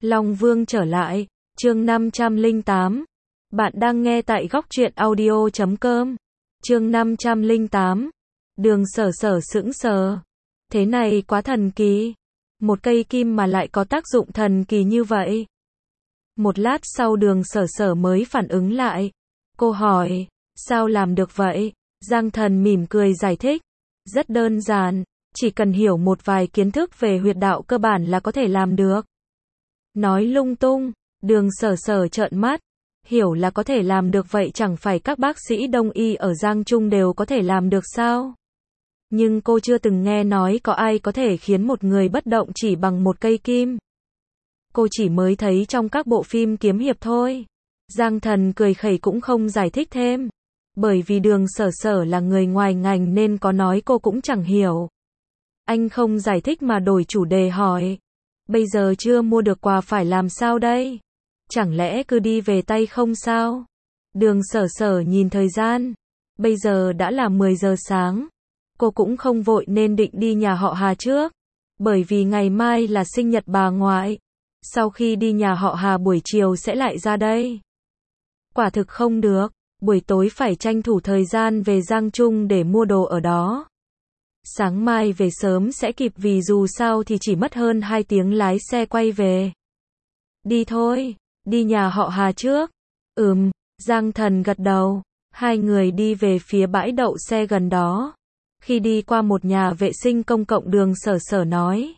Long Vương trở lại, chương 508. Bạn đang nghe tại góc truyện audio.com. Chương 508. Đường Sở Sở sững sờ. Thế này quá thần kỳ. Một cây kim mà lại có tác dụng thần kỳ như vậy. Một lát sau Đường Sở Sở mới phản ứng lại. Cô hỏi, sao làm được vậy? Giang Thần mỉm cười giải thích. Rất đơn giản, chỉ cần hiểu một vài kiến thức về huyệt đạo cơ bản là có thể làm được. Nói lung tung, Đường Sở Sở trợn mắt. Hiểu là có thể làm được vậy chẳng phải các bác sĩ đông y ở Giang Trung đều có thể làm được sao? Nhưng cô chưa từng nghe nói có ai có thể khiến một người bất động chỉ bằng một cây kim. Cô chỉ mới thấy trong các bộ phim kiếm hiệp thôi. Giang Thần cười khẩy cũng không giải thích thêm. Bởi vì Đường Sở Sở là người ngoài ngành nên có nói cô cũng chẳng hiểu. Anh không giải thích mà đổi chủ đề hỏi. Bây giờ chưa mua được quà phải làm sao đây? Chẳng lẽ cứ đi về tay không sao? Đường Sở Sở nhìn thời gian. Bây giờ đã là 10 giờ sáng. Cô cũng không vội nên định đi nhà họ Hà trước. Bởi vì ngày mai là sinh nhật bà ngoại. Sau khi đi nhà họ Hà buổi chiều sẽ lại ra đây. Quả thực không được. Buổi tối phải tranh thủ thời gian về Giang Trung để mua đồ ở đó. Sáng mai về sớm sẽ kịp vì dù sao thì chỉ mất hơn 2 tiếng lái xe quay về. Đi thôi, đi nhà họ Hà trước. Giang Thần gật đầu. Hai người đi về phía bãi đậu xe gần đó. Khi đi qua một nhà vệ sinh công cộng Đường Sở Sở nói.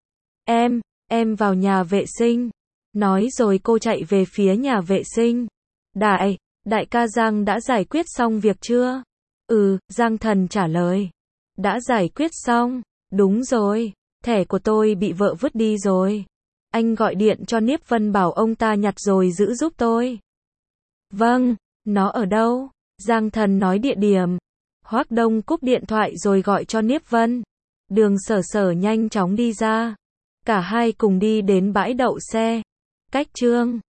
Em vào nhà vệ sinh. Nói rồi cô chạy về phía nhà vệ sinh. Đại ca Giang đã giải quyết xong việc chưa? Giang Thần trả lời. Đã giải quyết xong. Đúng rồi, thẻ của tôi bị vợ vứt đi rồi. Anh gọi điện cho Niếp Vân bảo ông ta nhặt rồi giữ giúp tôi. Vâng, nó ở đâu? Giang Thần nói địa điểm. Hoắc Đông cúp điện thoại rồi gọi cho Niếp Vân. Đường Sở Sở nhanh chóng đi ra. Cả hai cùng đi đến bãi đậu xe. Cách chương